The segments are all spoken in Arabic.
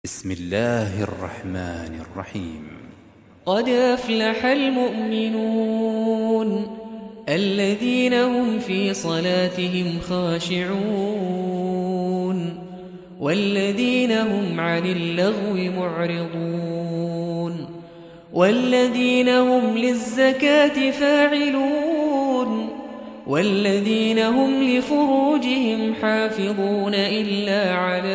بسم الله الرحمن الرحيم. قد أفلح المؤمنون الذين هم في صلاتهم خاشعون والذين هم عن اللغو معرضون والذين هم للزكاة فاعلون والذين هم لفروجهم حافظون إلا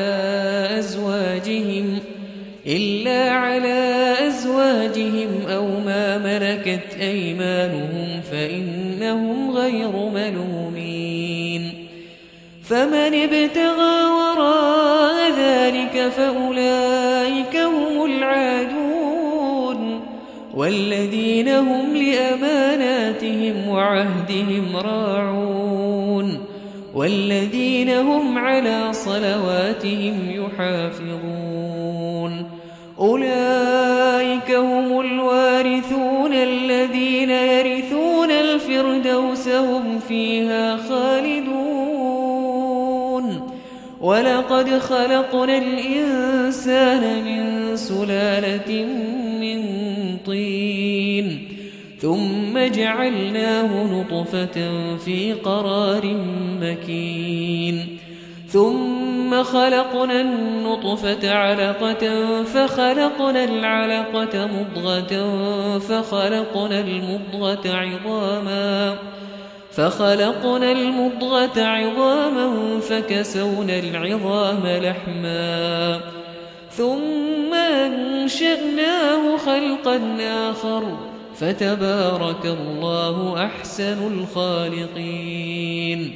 على أزواجهم أو ما ملكت أيمانهم فإنهم غير ملومين. فمن ابتغى وراء ذلك فأولئك هم العادون والذين هم لأماناتهم وعهدهم راعون والذين هم على صلواتهم يحافظون. أولئك هم الوارثون الذين يرثون الفردوس هم فيها خالدون. ولقد خلقنا الإنسان من سلالة من طين ثم جعلناه نطفة في قرار مكين ثم خلقنا النطفة علقة فخلقنا العلقة مضغة فخلقنا المضغة عظاما فكسونا العظام لحما ثم أنشأناه خلقا آخر فتبارك الله أحسن الخالقين.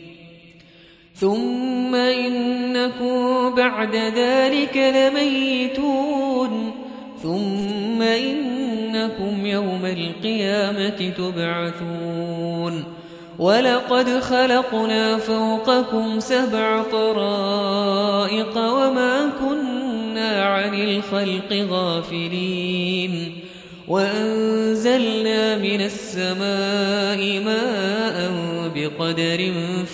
ثم إنكم بعد ذلك لميتون ثم إنكم يوم القيامة تبعثون. ولقد خلقنا فوقكم 7 طرائق وما كنا عن الخلق غافلين وأنزلنا من السماء ماء بقدر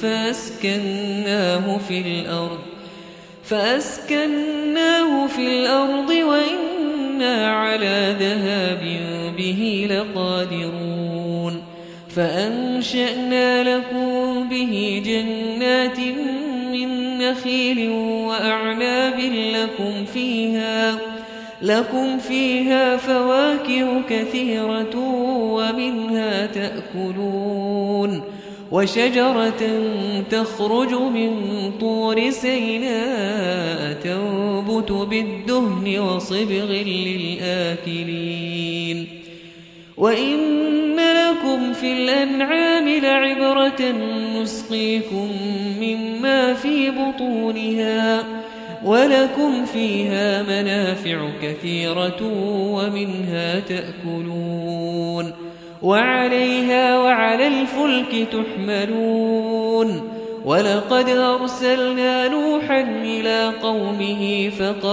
فأسكناه في الأرض وإنا على ذهاب به لقادرون. فأنشأنا لكم به جنات من نخيل وأعناب لكم فيها فواكه كثيرة ومنها تأكلون. وشجرة تخرج من طور سيناء تنبت بالدهن وصبغ للآكلين. وإن لكم في الأنعام لعبرة نسقيكم مما في بطونها ولكم فيها منافع كثيرة ومنها تأكلون وعليها وعلى الفلك تحملون. ولقد أرسلنا نوحا إلى قومه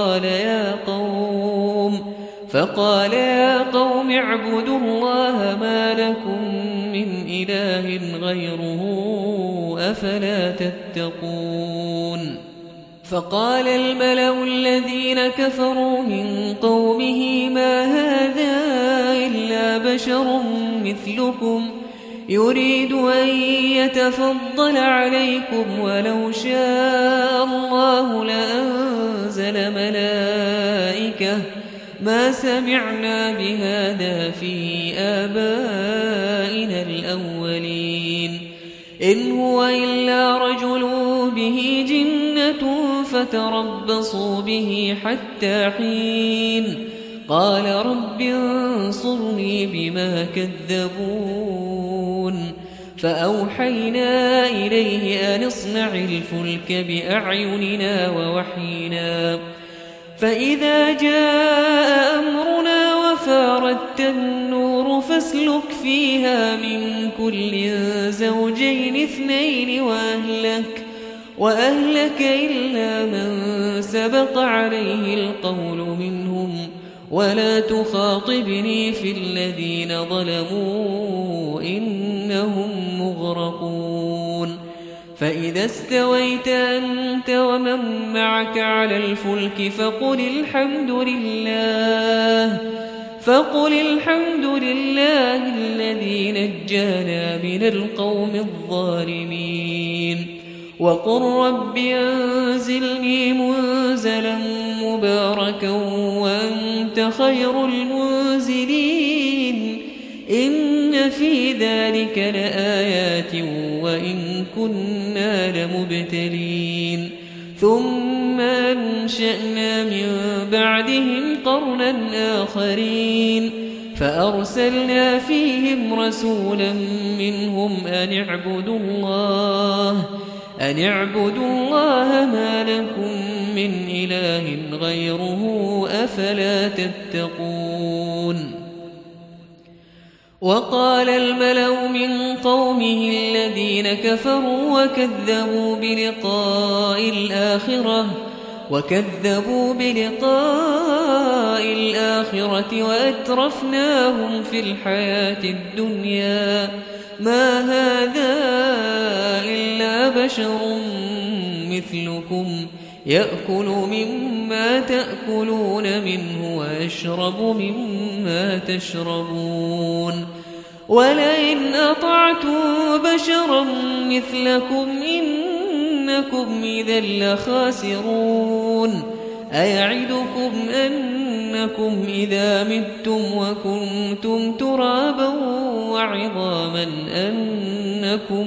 فقال يا قوم اعبدوا الله ما لكم من إله غيره أفلا تتقون. فقال الملأ الذين كفروا من قومه ما هذا إلا بشر مثلكم يريد أن يتفضل عليكم ولو شاء الله لأنزل ملائكة ما سمعنا بهذا في آبائنا الأولين إن هو إلا رجل به جنة فتربصوا به حتى حين. قال رب انصرني بما كذبون. فأوحينا إليه أن اصنع الفلك بأعيننا ووحينا فإذا جاء أمرنا وفاردت النور فاسلك فيها من كل زوجين 2 وأهلك إلا من سبق عليه القول منهم ولا تخاطبني في الذين ظلموا إنهم مغرقون. فإذا استويت أنت ومن معك على الفلك فقل الحمد لله الذي نجانا من القوم الظالمين وقل رب أنزلني منزلا مباركا وأنت خير المنزلين إن في ذلك لآيات وإن كنا لمبتلين ثم أنشأنا من بعدهم قرنا آخرين فأرسلنا فيهم رسولا منهم أن اعبدوا الله ما لكم من إله غيره أفلا تتقون وقال الملأ من قومه الذين كفروا وكذبوا بلقاء الآخرة وأترفناهم في الحياة الدنيا ما هذا إلا بشر مثلكم يأكل مما تأكلون منه ويشرب مما تشربون ولئن أطعتم بشرا مثلكم إنكم إذا لخاسرون أيعدكم أنكم إذا متم وكنتم ترابا وعظاما أنكم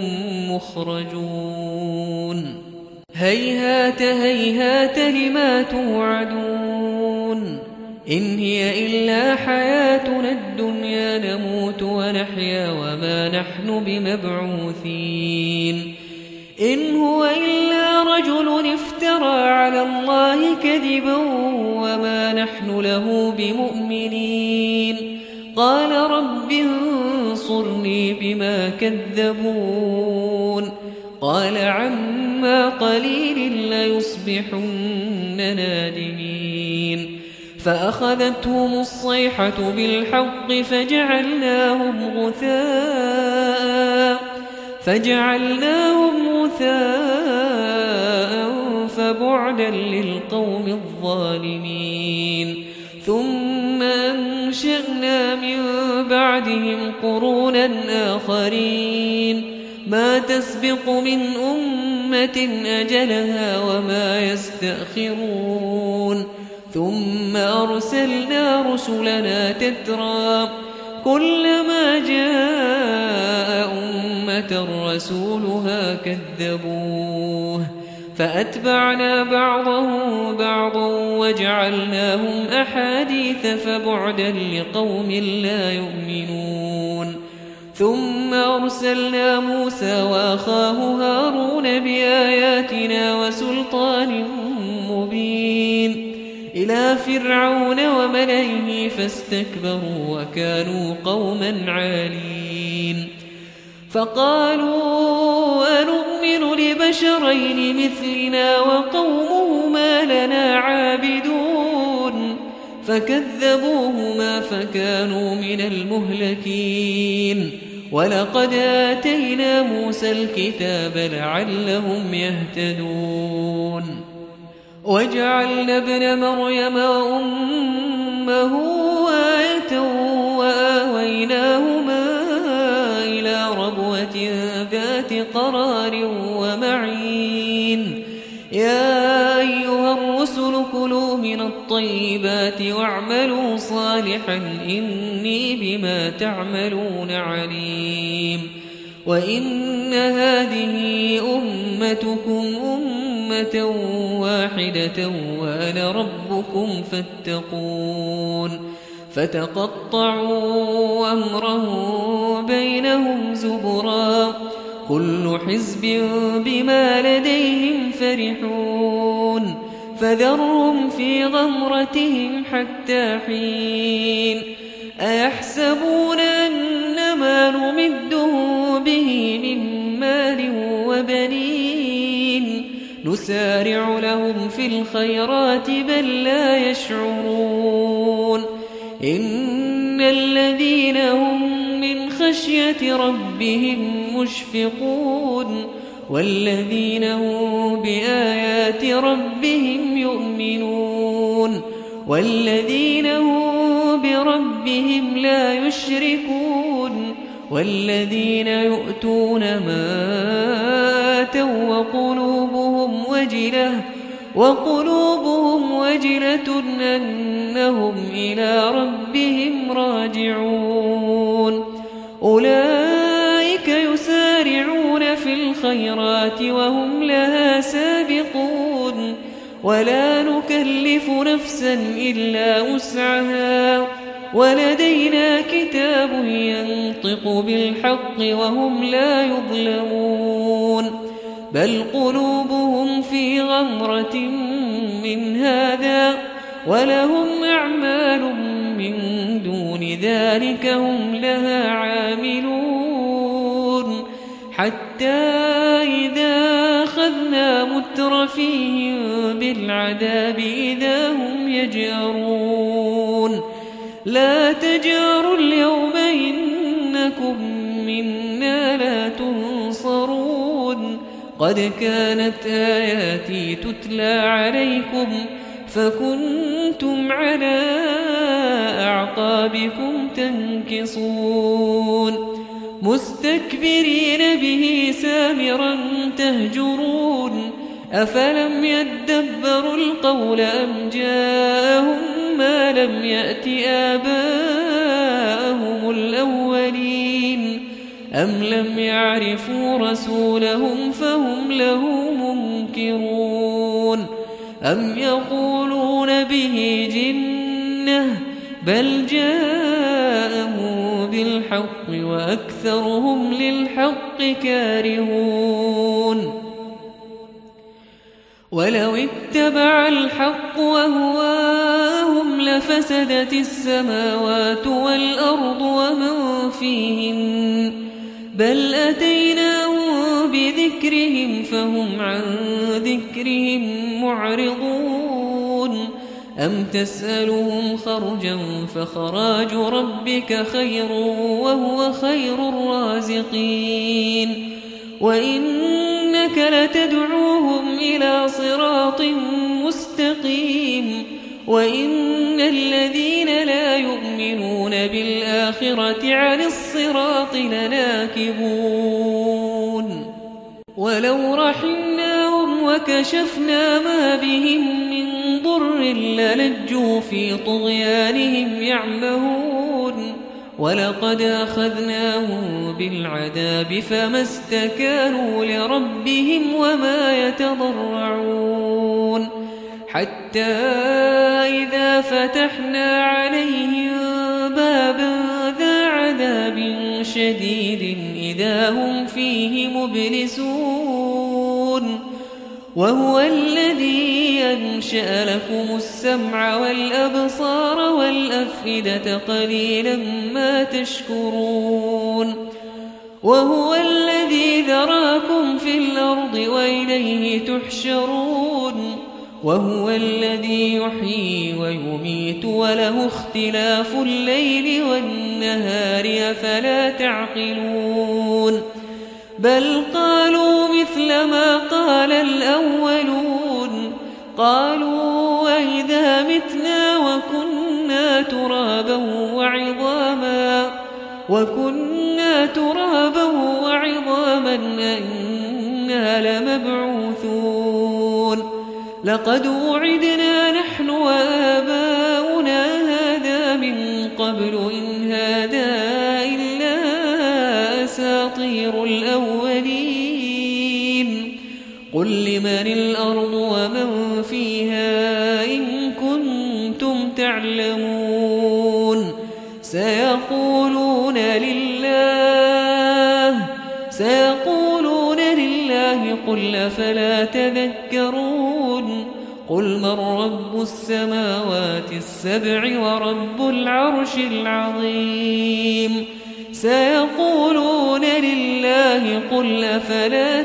مخرجون هيهات هيهات لما توعدون إن هي إلا حياتنا الدنيا نموت ونحيا وما نحن بمبعوثين إن هو إلا رجل افترى على الله كذبا وما نحن له بمؤمنين قال رب انصرني بما كذبون قال عما قليل ليصبحن نادمين فأخذتهم الصيحة بالحق فجعلناهم غثاء فبعدا للقوم الظالمين ثم أنشأنا من بعدهم قرونا آخرين ما تسبق من أمة أجلها وما يستأخرون ثم أرسلنا رسلنا تترى كلما جاء أمة رسولها كذبوه فأتبعنا بعضهم بعضا وجعلناهم أحاديث فبعدا لقوم لا يؤمنون ثم أرسلنا موسى وأخاه هارون بآياتنا وسلطان مبين إلى فرعون وملئه فاستكبروا وكانوا قوما عالين فقالوا أنؤمن لبشرين مثلنا وقومهما لنا عابدون فكذبوهما فكانوا من المهلكين ولقد آتينا موسى الكتاب لعلهم يهتدون وجعلنا ابن مريم وأمه آية وآويناهما إلى ربوة ذات قرار ومعين يا أيها الرسل كلوا من الطيبات واعملوا صالحا إني بما تعملون عليم وإن هذه أمتكم أمة واحدة وأنا ربكم فاتقون فتقطعوا أمرهم بينهم زبرا كل حزب بما لديهم فرحون فذرهم في غمرتهم حتى حين أيحسبون أن ما نمدهم به من مال وبنين نسارع لهم في الخيرات بل لا يشعرون إن الذين هم من خشية ربهم مشفقون والذين هم بآيات ربهم يؤمنون والذين هم بربهم لا يشركون والذين يؤتون ما آتوا وقلوبهم وجلة أنهم إلى ربهم راجعون أولئك يسارعون في الخيرات وهم لها سابقون ولا نكلف نفسا إلا وسعها ولدينا كتاب ينطق بالحق وهم لا يظلمون بل قلوبهم في غمرة من هذا ولهم أعمال من دون ذلك هم لها عاملون حتى إذا أخذنا مترفيهم بالعذاب إذا هم يجأرون لا تجأروا اليوم إنكم منا لا تنصرون قد كانت آياتي تتلى عليكم فكنتم على أعقابكم تنكصون مستكبرين به سامرا تهجرون أفلم يدبروا القول أم جاءهم ما لم يأت آباءهم الأولين أم لم يعرفوا رسولهم فهم له منكرون أم يقولون به جنة بل جاءه بالحق وأكثرهم للحق كارهون ولو اتبع الحق وهواهم لفسدت السماوات والأرض ومن فيهن بل أتيناهم بذكرهم فهم عن ذكرهم معرضون أم تسألهم خرجا فخراج ربك خير وهو خير الرازقين وإنك لتدعوهم إلى صراط مستقيم وإن الذين لا يؤمنون بالآخرة عن الصراط لناكبون ولو رحمناهم وكشفنا ما بهم من ضر للجوا في طغيانهم يعمهون ولقد أخذناهم بالعذاب فما استكانوا لربهم وما يتضرعون حتى إذا فتحنا عليهم بابا ذا عذاب شديد إذا هم فيه مبلسون وهو الذي أنشأ لكم السمع والأبصار والأفئدة قليلا ما تشكرون وهو الذي ذراكم في الأرض وإليه تحشرون وهو الذي يحيي ويميت وله اختلاف الليل والنهار أفلا تعقلون بل قالوا مثل ما قال الأولون قالوا وإذا متنا وكنا ترابا وعظاما أئنا لمبعوثون لقد وعدنا نحن وآباؤنا هذا من قبل إن هذا إلا أساطير الأولين قل لمن الأرض ومن فيها إن كنتم تعلمون سيقولون لله قل أفلا تذكرون قل من رب السماوات السبع ورب العرش العظيم سيقولون لله قل أفلا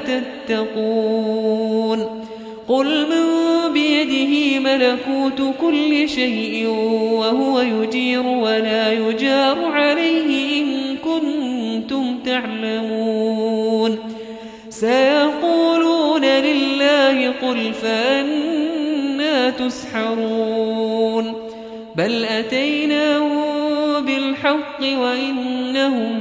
تتقون قل من بيده ملكوت كل شيء وهو يجير ولا يجار عليه إن كنتم تعلمون سيقولون قل فأنى تسحرون بل أتيناهم بالحق وإنهم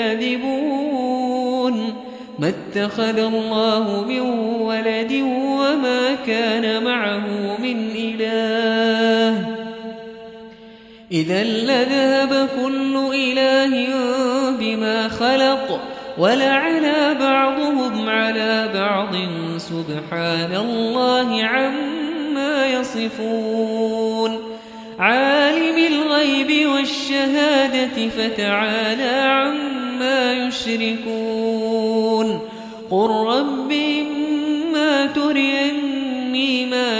لكاذبون ما اتخذ الله من ولد وما كان معه من إله إذا لذهب كل إله بما خلق ولعلى بعضهم على بعض سبحان الله عما يصفون عالم الغيب والشهادة فتعالى عما يشركون قل رب إما تريني ما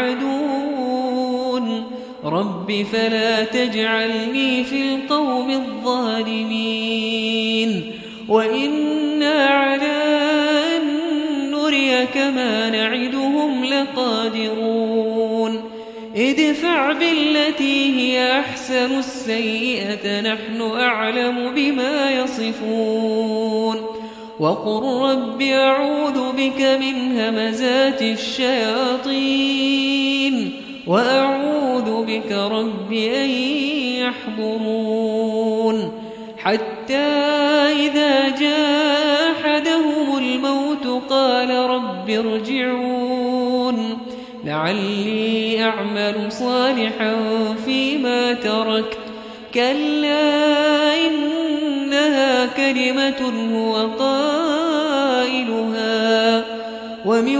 يوعدون رب فلا تجعلني في القوم الظالمين وإنا على أن نريك ما نعدهم لقادرون ادفع بالتي هي أحسن السيئة نحن أعلم بما يصفون وقل رب أعوذ بك من همزات الشياطين وأعوذ بك رب أن يحضرون حتى إذا جاء أحدهم الموت قال رب ارجعون لعلي أعمل صالحا فيما تركت كلا إنها كلمة هو قائلها ومن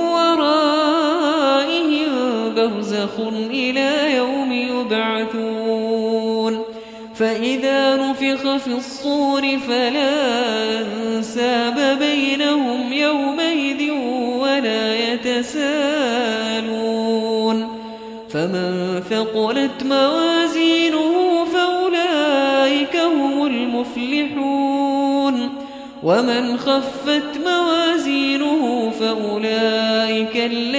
ورائهم برزخ إلى يوم يبعثون فإذا نفخ في الصور فلا أنساب بينهم يومئذ ولا يتساءلون فمن ثقلت موازينه فأولئك هم المفلحون ومن خفت موازينه فأولئك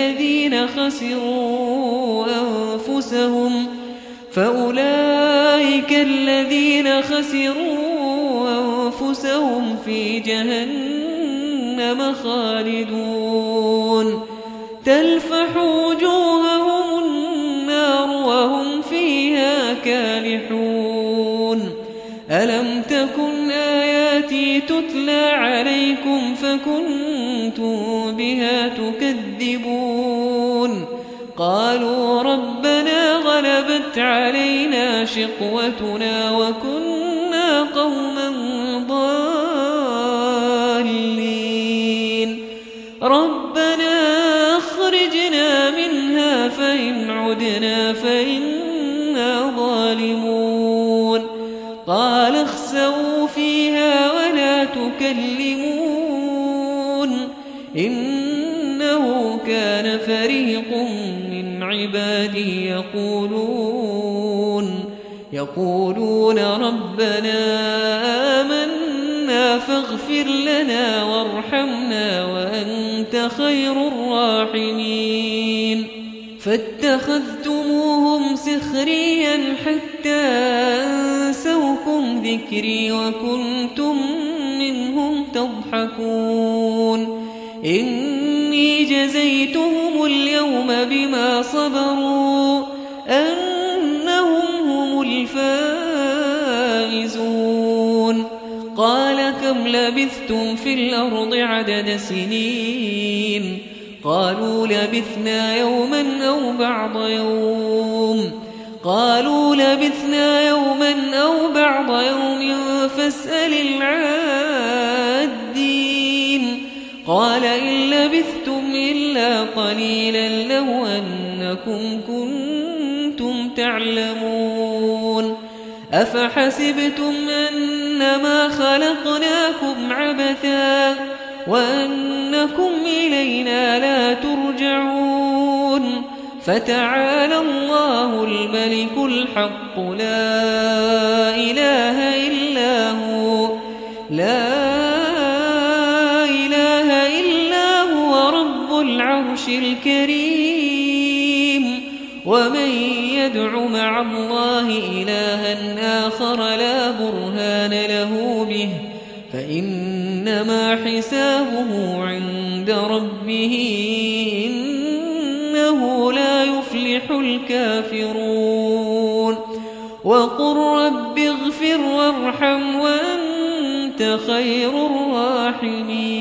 الذين خسروا أنفسهم في جهنم خالدون تلفح وجوههم النار وهم فيها كالحون ألم تكن آياتي تتلى عليكم فكنتم بها تكذبون قالوا ربنا غلبت علينا شقوتنا وكنا قوما ضالين ربنا أخرجنا منها فإن عدنا فإنا ظالمون قال اخسئوا فيها ولا تكلمون إنه كان فريق من عبادي يقولون ربنا آمنا فاغفر لنا وارحمنا وأنت خير الراحمين فاتخذتموهم سخريا حتى أنسوكم ذكري وكنتم منهم تضحكون إني جزيتهم اليوم بما صبروا أنهم هم الفائزون قال كم لبثتم في الأرض عدد سنين قالوا لبثنا يوما أو بعض يوم قالوا لبثنا يوما أو بعض يوم فاسأل العادين قال إن لبثتم إلا قليلا لو أنكم كنتم تعلمون أفحسبتم أنما خلقناكم عبثا وأنكم إلينا لا ترجعون فتعالى الله الملك الحق لا إله إلا هو رب العرش الكريم ومن يدع مع الله إلها آخر لا برهان له به فإنما حسابه عند ربه يفلح الكافرون وقل رب اغفر وارحم وأنت خير الراحمين